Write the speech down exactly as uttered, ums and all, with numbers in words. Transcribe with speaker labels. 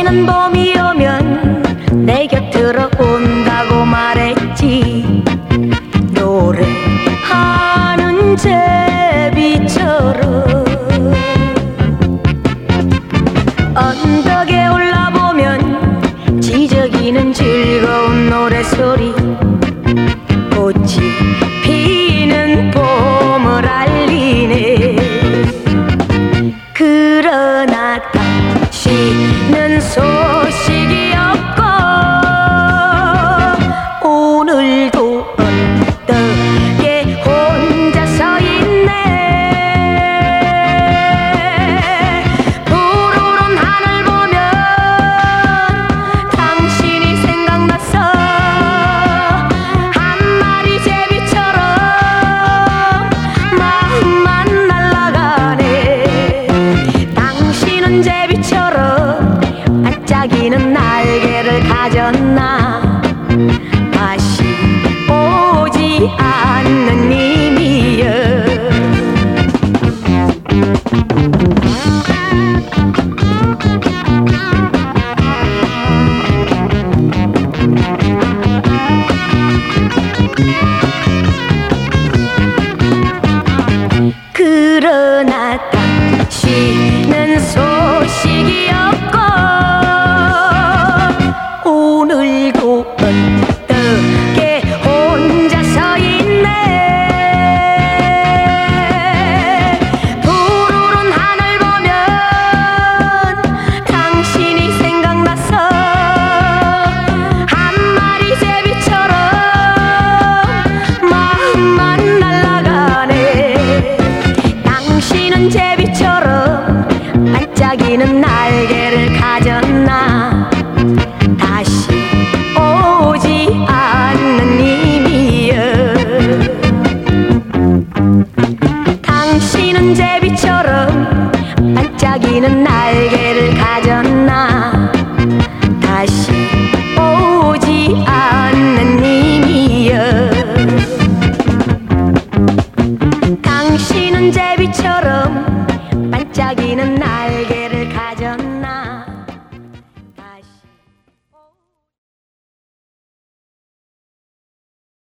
Speaker 1: 당신은 봄이 오면 내 곁으로 온다고 말했지. 노래하는 제비처럼 언덕에 올라보면 지저귀는 즐거운 노래소리. 꽃이 피는 봄을 알리네. 그러나 당신은 소식이 없고 오늘도 언덕에 혼자 서 있네. 푸르른 하늘 보면 당신이 생각나서 한 마리 제비처럼 마음만 날아가네. 당신은 제비처럼 반짝이는 날개를 가졌나. 다시 오지 않는 님이여. 그러나 당신은 소식이 없고 오늘도 언덕에 혼자 서 있네. 푸르른 하늘 보면 당신이 생각나서 한 마리 제비처럼 마음만 날아가네. 당신은 제비처럼 반짝이는 날개를 가졌나. 다시 오지 않는 님이여. 당신은 제비처럼 반짝이는 날개를 가졌나.